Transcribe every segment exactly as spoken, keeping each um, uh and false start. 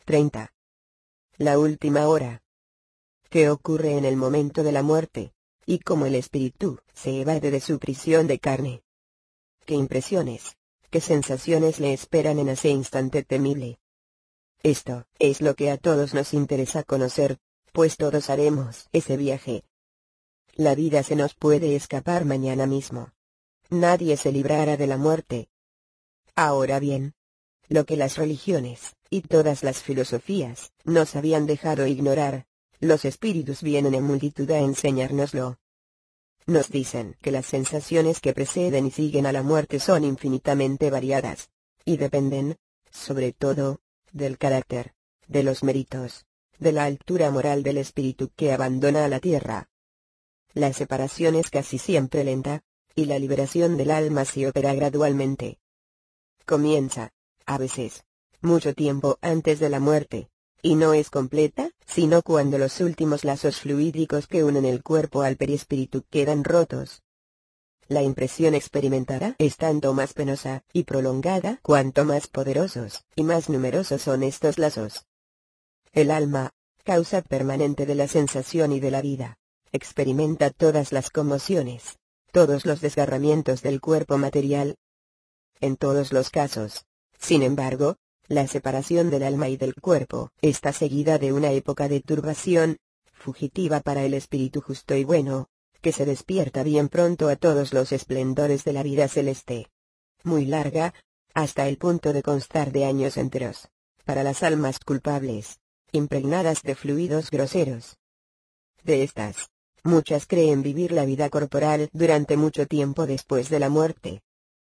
treinta. La última hora. ¿Qué ocurre en el momento de la muerte? Y cómo el espíritu se evade de su prisión de carne. ¿Qué impresiones, qué sensaciones le esperan en ese instante temible? Esto es lo que a todos nos interesa conocer, pues todos haremos ese viaje. La vida se nos puede escapar mañana mismo. Nadie se librará de la muerte. Ahora bien, lo que las religiones, y todas las filosofías, nos habían dejado ignorar, los espíritus vienen en multitud a enseñárnoslo. Nos dicen que las sensaciones que preceden y siguen a la muerte son infinitamente variadas, y dependen, sobre todo, del carácter, de los méritos, de la altura moral del espíritu que abandona a la tierra. La separación es casi siempre lenta, y la liberación del alma se opera gradualmente. Comienza, a veces, mucho tiempo antes de la muerte, y no es completa, sino cuando los últimos lazos fluídicos que unen el cuerpo al perispíritu quedan rotos. La impresión experimentada es tanto más penosa y prolongada cuanto más poderosos y más numerosos son estos lazos. El alma, causa permanente de la sensación y de la vida, experimenta todas las conmociones, todos los desgarramientos del cuerpo material. En todos los casos, sin embargo, la separación del alma y del cuerpo está seguida de una época de turbación, fugitiva para el espíritu justo y bueno, que se despierta bien pronto a todos los esplendores de la vida celeste. Muy larga, hasta el punto de constar de años enteros, para las almas culpables, impregnadas de fluidos groseros. De estas, muchas creen vivir la vida corporal durante mucho tiempo después de la muerte.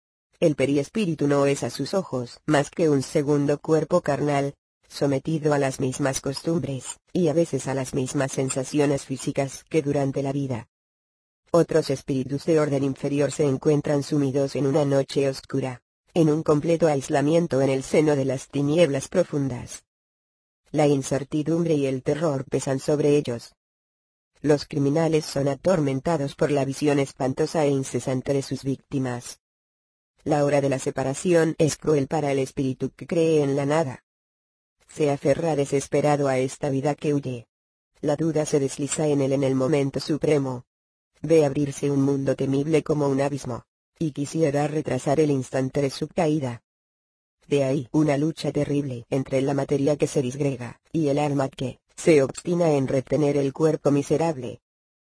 El periespíritu no es a sus ojos más que un segundo cuerpo carnal, sometido a las mismas costumbres, y a veces a las mismas sensaciones físicas que durante la vida. Otros espíritus de orden inferior se encuentran sumidos en una noche oscura, en un completo aislamiento en el seno de las tinieblas profundas. La incertidumbre y el terror pesan sobre ellos. Los criminales son atormentados por la visión espantosa e incesante de sus víctimas. La hora de la separación es cruel para el espíritu que cree en la nada. Se aferra desesperado a esta vida que huye. La duda se desliza en él en el momento supremo. Ve abrirse un mundo temible como un abismo, y quisiera retrasar el instante de su caída. De ahí una lucha terrible entre la materia que se disgrega, y el alma que se obstina en retener el cuerpo miserable.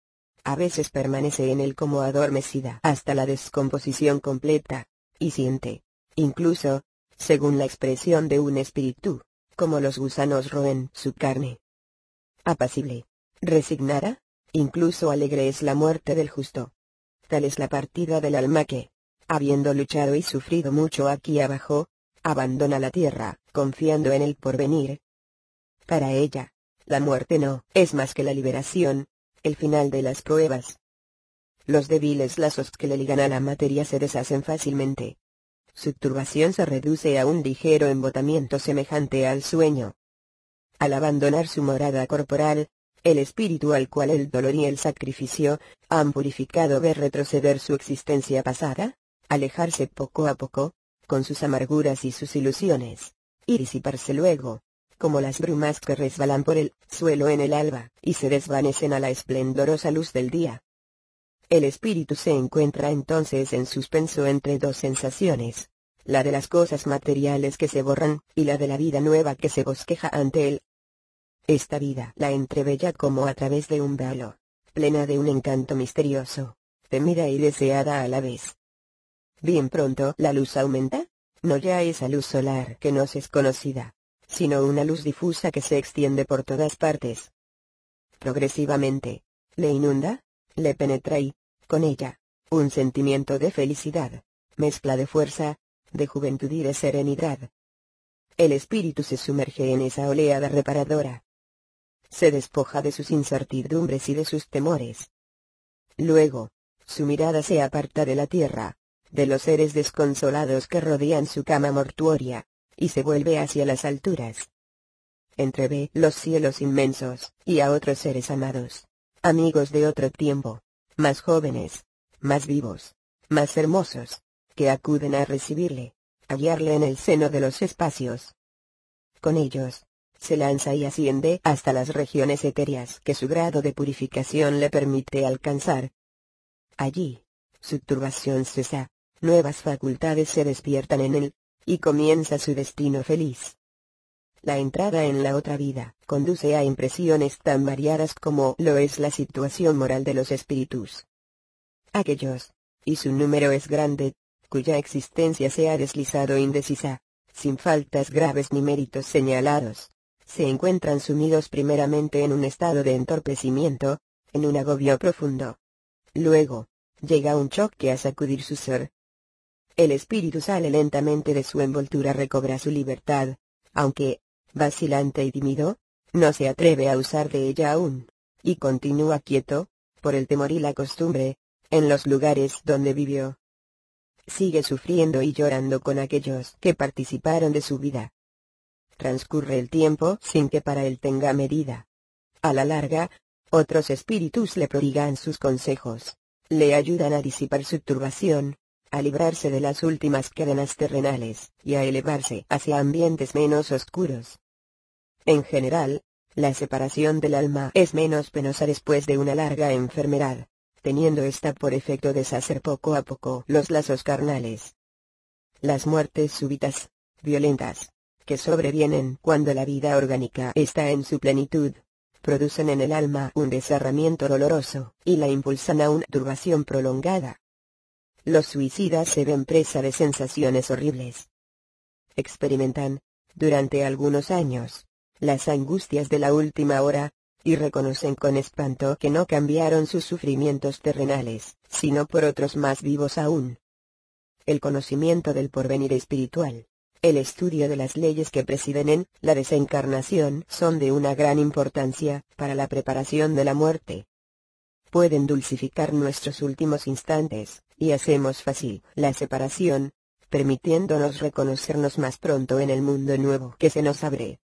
A veces permanece en él como adormecida hasta la descomposición completa, y siente, incluso, según la expresión de un espíritu, como los gusanos roen su carne. Apacible, resignada, incluso alegre es la muerte del justo. Tal es la partida del alma que, habiendo luchado y sufrido mucho aquí abajo, abandona la tierra, confiando en el porvenir. Para ella, la muerte no es más que la liberación, el final de las pruebas. Los débiles lazos que le ligan a la materia se deshacen fácilmente. Su turbación se reduce a un ligero embotamiento semejante al sueño. Al abandonar su morada corporal, el espíritu al cual el dolor y el sacrificio han purificado ve retroceder su existencia pasada, alejarse poco a poco, con sus amarguras y sus ilusiones, y disiparse luego, como las brumas que resbalan por el suelo en el alba, y se desvanecen a la esplendorosa luz del día. El espíritu se encuentra entonces en suspenso entre dos sensaciones, la de las cosas materiales que se borran, y la de la vida nueva que se bosqueja ante él. Esta vida la entrevé ya como a través de un velo, plena de un encanto misterioso, temida y deseada a la vez. Bien pronto la luz aumenta, no ya esa luz solar que nos es conocida, sino una luz difusa que se extiende por todas partes. Progresivamente, le inunda, le penetra y, con ella, un sentimiento de felicidad, mezcla de fuerza, de juventud y de serenidad. El espíritu se sumerge en esa oleada reparadora. Se despoja de sus incertidumbres y de sus temores. Luego, su mirada se aparta de la tierra, de los seres desconsolados que rodean su cama mortuoria, y se vuelve hacia las alturas. Entrevé los cielos inmensos, y a otros seres amados, amigos de otro tiempo, más jóvenes, más vivos, más hermosos, que acuden a recibirle, a guiarle en el seno de los espacios. Con ellos, se lanza y asciende hasta las regiones etéreas que su grado de purificación le permite alcanzar. Allí, su turbación cesa, nuevas facultades se despiertan en él, y comienza su destino feliz. La entrada en la otra vida conduce a impresiones tan variadas como lo es la situación moral de los espíritus. Aquellos, y su número es grande, cuya existencia se ha deslizado indecisa, sin faltas graves ni méritos señalados, se encuentran sumidos primeramente en un estado de entorpecimiento, en un agobio profundo. Luego, llega un choque a sacudir su ser. El espíritu sale lentamente de su envoltura, recobra su libertad, aunque, vacilante y tímido, no se atreve a usar de ella aún, y continúa quieto, por el temor y la costumbre, en los lugares donde vivió. Sigue sufriendo y llorando con aquellos que participaron de su vida. Transcurre el tiempo sin que para él tenga medida. A la larga, otros espíritus le prodigan sus consejos, le ayudan a disipar su turbación, a librarse de las últimas cadenas terrenales, y a elevarse hacia ambientes menos oscuros. En general, la separación del alma es menos penosa después de una larga enfermedad, teniendo esta por efecto deshacer poco a poco los lazos carnales. Las muertes súbitas, violentas, que sobrevienen cuando la vida orgánica está en su plenitud, producen en el alma un desgarramiento doloroso, y la impulsan a una turbación prolongada. Los suicidas se ven presa de sensaciones horribles. Experimentan, durante algunos años, las angustias de la última hora, y reconocen con espanto que no cambiaron sus sufrimientos terrenales, sino por otros más vivos aún. El conocimiento del porvenir espiritual, el estudio de las leyes que presiden en la desencarnación son de una gran importancia para la preparación de la muerte. Pueden dulcificar nuestros últimos instantes, y hacemos fácil la separación, permitiéndonos reconocernos más pronto en el mundo nuevo que se nos abre.